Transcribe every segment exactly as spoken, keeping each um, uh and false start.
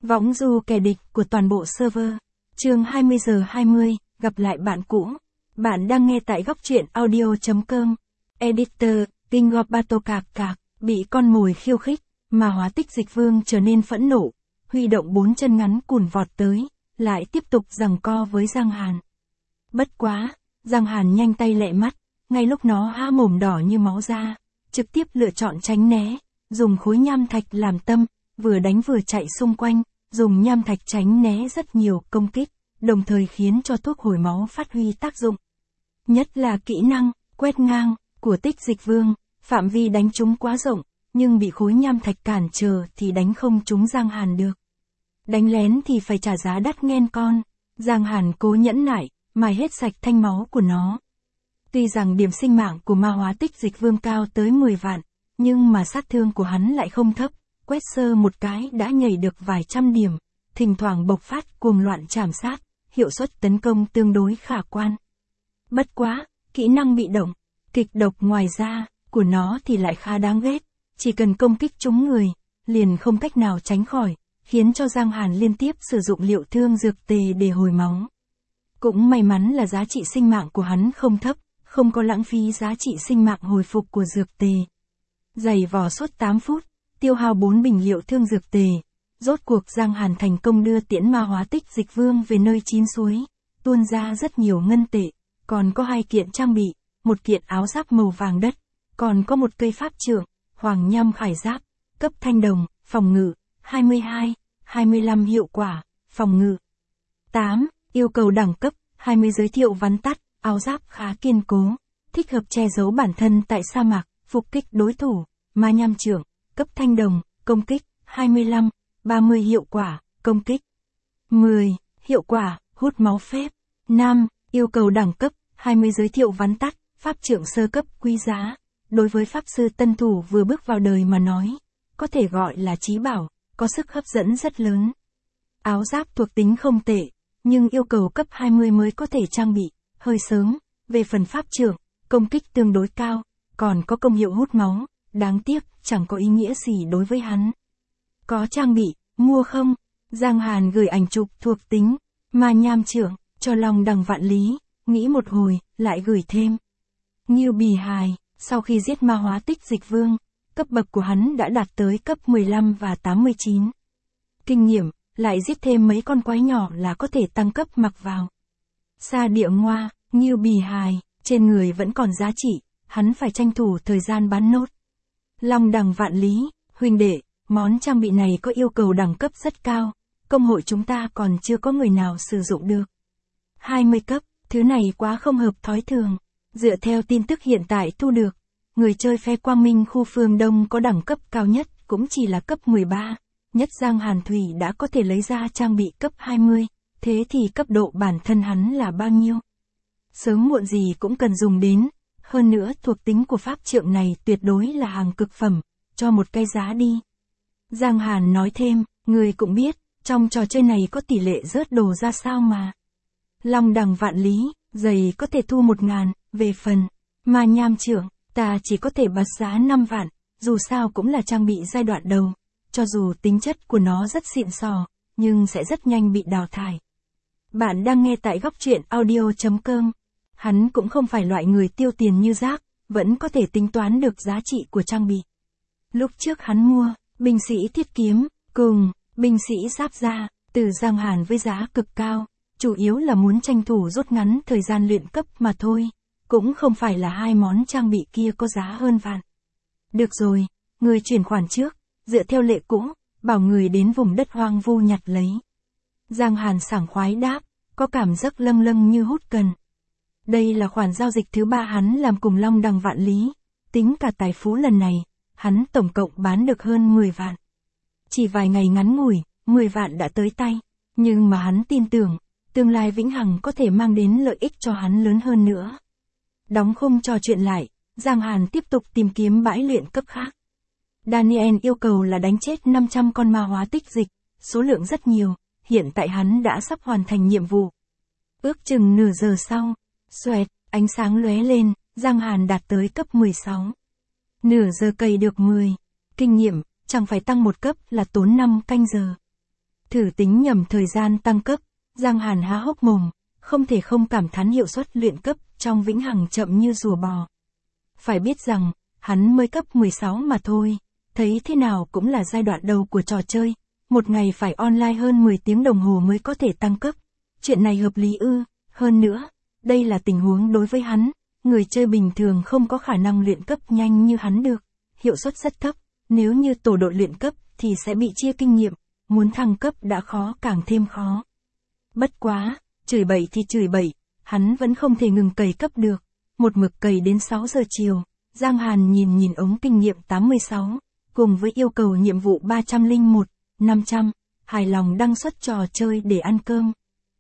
Võng du kẻ địch của toàn bộ server. Chương hai mươi giờ hai mươi, gặp lại bạn cũ. Bạn đang nghe tại góc truyện audio chấm com. Editor, King of Battle cạc cạc, bị con mồi khiêu khích, mà Hóa Tích Dịch Vương trở nên phẫn nộ, huy động bốn chân ngắn cùn vọt tới, lại tiếp tục giằng co với Giang Hàn. Bất quá, Giang Hàn nhanh tay lẹ mắt, ngay lúc nó há mồm đỏ như máu ra, trực tiếp lựa chọn tránh né, dùng khối nham thạch làm tâm, vừa đánh vừa chạy xung quanh, dùng nham thạch tránh né rất nhiều công kích, đồng thời khiến cho thuốc hồi máu phát huy tác dụng. Nhất là kỹ năng, quét ngang, của Tích Dịch Vương, phạm vi đánh trúng quá rộng, nhưng bị khối nham thạch cản trở thì đánh không trúng Giang Hàn được. Đánh lén thì phải trả giá đắt nghen con, Giang Hàn cố nhẫn nại, mài hết sạch thanh máu của nó. Tuy rằng điểm sinh mạng của ma Hóa Tích Dịch Vương cao tới mười vạn, nhưng mà sát thương của hắn lại không thấp, quét sơ một cái đã nhảy được vài trăm điểm, thỉnh thoảng bộc phát cuồng loạn trảm sát, hiệu suất tấn công tương đối khả quan. Bất quá, kỹ năng bị động, kịch độc ngoài ra, của nó thì lại khá đáng ghét, chỉ cần công kích trúng người, liền không cách nào tránh khỏi, khiến cho Giang Hàn liên tiếp sử dụng liệu thương dược tề để hồi máu. Cũng may mắn là giá trị sinh mạng của hắn không thấp, không có lãng phí giá trị sinh mạng hồi phục của dược tề. Giày vò suốt tám phút, tiêu hao bốn bình liệu thương dược tề, rốt cuộc Giang Hàn thành công đưa tiễn ma Hóa Tích Dịch Vương về nơi chín suối, tuôn ra rất nhiều ngân tệ, còn có hai kiện trang bị, một kiện áo giáp màu vàng đất, còn có một cây pháp trượng, hoàng nham khải giáp, cấp thanh đồng, phòng ngự, hai mươi hai, hai mươi lăm hiệu quả, phòng ngự. tám. Yêu cầu đẳng cấp, hai mươi giới thiệu vắn tắt, áo giáp khá kiên cố, thích hợp che giấu bản thân tại sa mạc, phục kích đối thủ, ma nham trượng, cấp thanh đồng, công kích, hai mươi lăm, ba mươi hiệu quả, công kích. mười. Hiệu quả, hút máu phép. năm. Yêu cầu đẳng cấp, hai mươi giới thiệu vắn tắt, pháp trượng sơ cấp quý giá. Đối với pháp sư tân thủ vừa bước vào đời mà nói, có thể gọi là chí bảo, có sức hấp dẫn rất lớn. Áo giáp thuộc tính không tệ, nhưng yêu cầu cấp hai mươi mới có thể trang bị, hơi sớm. Về phần pháp trượng, công kích tương đối cao, còn có công hiệu hút máu, đáng tiếc, chẳng có ý nghĩa gì đối với hắn. Có trang bị, mua không? Giang Hàn gửi ảnh chụp thuộc tính, ma nham trượng, cho Long Đằng Vạn Lý, nghĩ một hồi, lại gửi thêm. Ngưu Bì Hài, sau khi giết ma Hóa Tích Dịch Vương, cấp bậc của hắn đã đạt tới cấp mười lăm và tám mươi chín. Kinh nghiệm, lại giết thêm mấy con quái nhỏ là có thể tăng cấp mặc vào. Sa Địa Ngoa, Ngưu Bì Hài, trên người vẫn còn giá trị, hắn phải tranh thủ thời gian bán nốt. Long Đằng Vạn Lý, huynh đệ, món trang bị này có yêu cầu đẳng cấp rất cao, công hội chúng ta còn chưa có người nào sử dụng được. hai mươi cấp, thứ này quá không hợp thói thường. Dựa theo tin tức hiện tại thu được, người chơi phe Quang Minh khu phương Đông có đẳng cấp cao nhất cũng chỉ là cấp mười ba, nhất Giang Hàn Thủy đã có thể lấy ra trang bị cấp hai mươi, thế thì cấp độ bản thân hắn là bao nhiêu? Sớm muộn gì cũng cần dùng đến, hơn nữa thuộc tính của pháp trượng này tuyệt đối là hàng cực phẩm, cho một cái giá đi. Giang Hàn nói thêm, người cũng biết, trong trò chơi này có tỷ lệ rớt đồ ra sao mà. Long Đằng Vạn Lý, giày có thể thu một ngàn, về phần ma nham trượng, ta chỉ có thể bật giá năm vạn, dù sao cũng là trang bị giai đoạn đầu, cho dù tính chất của nó rất xịn sò, nhưng sẽ rất nhanh bị đào thải. Bạn đang nghe tại góc truyện audio chấm com. Hắn cũng không phải loại người tiêu tiền như rác, vẫn có thể tính toán được giá trị của trang bị. Lúc trước hắn mua, binh sĩ thiết kiếm, cùng, binh sĩ giáp da, từ Giang Hàn với giá cực cao, chủ yếu là muốn tranh thủ rút ngắn thời gian luyện cấp mà thôi, cũng không phải là hai món trang bị kia có giá hơn vạn. Được rồi, người chuyển khoản trước, dựa theo lệ cũ, bảo người đến vùng đất hoang vu nhặt lấy. Giang Hàn sảng khoái đáp, có cảm giác lâng lâng như hút cần. Đây là khoản giao dịch thứ ba hắn làm cùng Long Đằng Vạn Lý, tính cả tài phú lần này, hắn tổng cộng bán được hơn mười vạn. Chỉ vài ngày ngắn ngủi, mười vạn đã tới tay, nhưng mà hắn tin tưởng, tương lai vĩnh hằng có thể mang đến lợi ích cho hắn lớn hơn nữa. Đóng khung trò chuyện lại, Giang Hàn tiếp tục tìm kiếm bãi luyện cấp khác. Daniel yêu cầu là đánh chết năm trăm con ma Hóa Tích Dịch, số lượng rất nhiều, hiện tại hắn đã sắp hoàn thành nhiệm vụ. Ước chừng nửa giờ sau, xoẹt, ánh sáng lóe lên, Giang Hàn đạt tới cấp mười sáu. Nửa giờ cày được mười, kinh nghiệm, chẳng phải tăng một cấp là tốn năm canh giờ. Thử tính nhầm thời gian tăng cấp, Giang Hàn há hốc mồm, không thể không cảm thán hiệu suất luyện cấp trong Vĩnh Hằng chậm như rùa bò. Phải biết rằng, hắn mới cấp mười sáu mà thôi, thấy thế nào cũng là giai đoạn đầu của trò chơi, một ngày phải online hơn mười tiếng đồng hồ mới có thể tăng cấp. Chuyện này hợp lý ư? Hơn nữa, đây là tình huống đối với hắn, người chơi bình thường không có khả năng luyện cấp nhanh như hắn được, hiệu suất rất thấp, nếu như tổ đội luyện cấp thì sẽ bị chia kinh nghiệm, muốn thăng cấp đã khó càng thêm khó. Bất quá, chửi bậy thì chửi bậy, hắn vẫn không thể ngừng cày cấp được, một mực cày đến sáu giờ chiều, Giang Hàn nhìn nhìn ống kinh nghiệm tám mươi sáu, cùng với yêu cầu nhiệm vụ ba trăm lẻ một, năm trăm, hài lòng đăng xuất trò chơi để ăn cơm.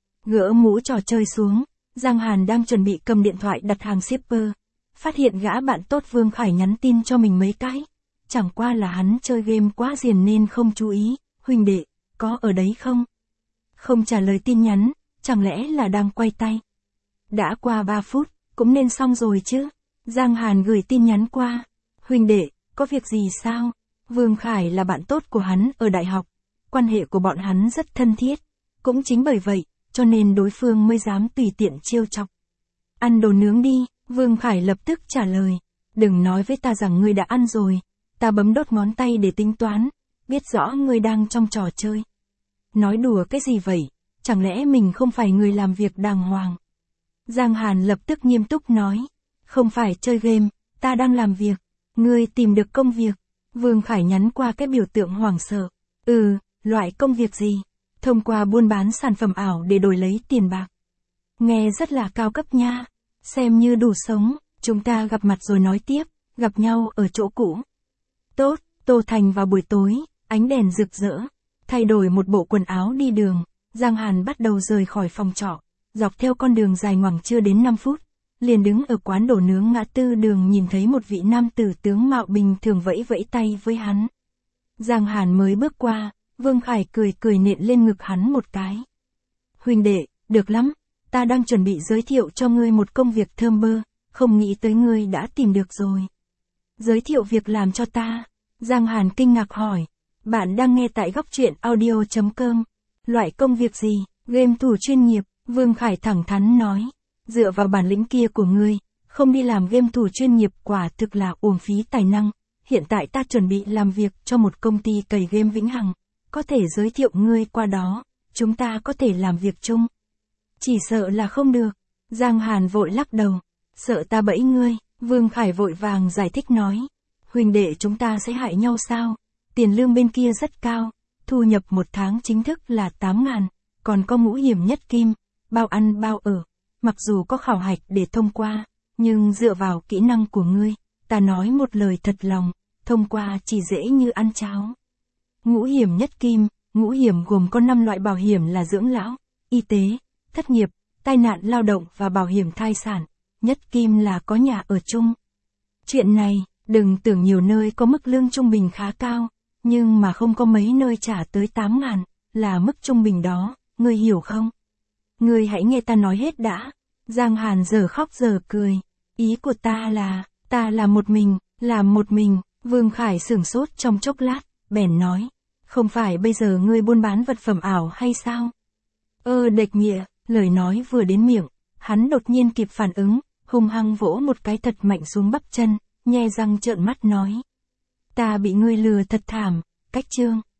Gỡ mũ trò chơi xuống, Giang Hàn đang chuẩn bị cầm điện thoại đặt hàng shipper, phát hiện gã bạn tốt Vương Khải nhắn tin cho mình mấy cái, chẳng qua là hắn chơi game quá ghiền nên không chú ý, huynh đệ, có ở đấy không? Không trả lời tin nhắn, chẳng lẽ là đang quay tay? Đã qua ba phút, cũng nên xong rồi chứ. Giang Hàn gửi tin nhắn qua, huynh đệ, có việc gì sao? Vương Khải là bạn tốt của hắn ở đại học, quan hệ của bọn hắn rất thân thiết, cũng chính bởi vậy, cho nên đối phương mới dám tùy tiện trêu chọc. Ăn đồ nướng đi, Vương Khải lập tức trả lời, đừng nói với ta rằng ngươi đã ăn rồi, ta bấm đốt ngón tay để tính toán, biết rõ ngươi đang trong trò chơi. Nói đùa cái gì vậy, chẳng lẽ mình không phải người làm việc đàng hoàng? Giang Hàn lập tức nghiêm túc nói, không phải chơi game, ta đang làm việc, ngươi tìm được công việc. Vương Khải nhắn qua cái biểu tượng hoảng sợ, ừ, loại công việc gì? Thông qua buôn bán sản phẩm ảo để đổi lấy tiền bạc. Nghe rất là cao cấp nha, xem như đủ sống, chúng ta gặp mặt rồi nói tiếp, gặp nhau ở chỗ cũ. Tốt, Tô Thành vào buổi tối, ánh đèn rực rỡ, thay đổi một bộ quần áo đi đường, Giang Hàn bắt đầu rời khỏi phòng trọ, dọc theo con đường dài ngoằng chưa đến năm phút, liền đứng ở quán đồ nướng ngã tư đường nhìn thấy một vị nam tử tướng mạo bình thường vẫy vẫy tay với hắn. Giang Hàn mới bước qua, Vương Khải cười cười nện lên ngực hắn một cái. Huynh đệ, được lắm, ta đang chuẩn bị giới thiệu cho ngươi một công việc thơm bơ, không nghĩ tới ngươi đã tìm được rồi. Giới thiệu việc làm cho ta? Giang Hàn kinh ngạc hỏi. Bạn đang nghe tại góc truyện audio chấm com. Loại công việc gì? Game thủ chuyên nghiệp, Vương Khải thẳng thắn nói. Dựa vào bản lĩnh kia của ngươi, không đi làm game thủ chuyên nghiệp quả thực là uổng phí tài năng. Hiện tại ta chuẩn bị làm việc cho một công ty cày game Vĩnh Hằng. Có thể giới thiệu ngươi qua đó, chúng ta có thể làm việc chung. Chỉ sợ là không được. Giang Hàn vội lắc đầu. Sợ ta bẫy ngươi, Vương Khải vội vàng giải thích nói. Huynh đệ chúng ta sẽ hại nhau sao? Tiền lương bên kia rất cao, thu nhập một tháng chính thức là tám ngàn, còn có ngũ hiểm nhất kim, bao ăn bao ở. Mặc dù có khảo hạch để thông qua, nhưng dựa vào kỹ năng của ngươi, ta nói một lời thật lòng, thông qua chỉ dễ như ăn cháo. Ngũ hiểm nhất kim, ngũ hiểm gồm có năm loại bảo hiểm là dưỡng lão, y tế, thất nghiệp, tai nạn lao động và bảo hiểm thai sản. Nhất kim là có nhà ở chung. Chuyện này, đừng tưởng nhiều nơi có mức lương trung bình khá cao, nhưng mà không có mấy nơi trả tới tám ngàn, là mức trung bình đó, ngươi hiểu không? Ngươi hãy nghe ta nói hết đã. Giang Hàn giờ khóc giờ cười. Ý của ta là, ta là một mình, là một mình. Vương Khải sửng sốt trong chốc lát, bèn nói. Không phải bây giờ ngươi buôn bán vật phẩm ảo hay sao? Ơ đệch nghĩa, lời nói vừa đến miệng, hắn đột nhiên kịp phản ứng, hung hăng vỗ một cái thật mạnh xuống bắp chân, nhe răng trợn mắt nói. Ta bị ngươi lừa thật thảm, cách chương.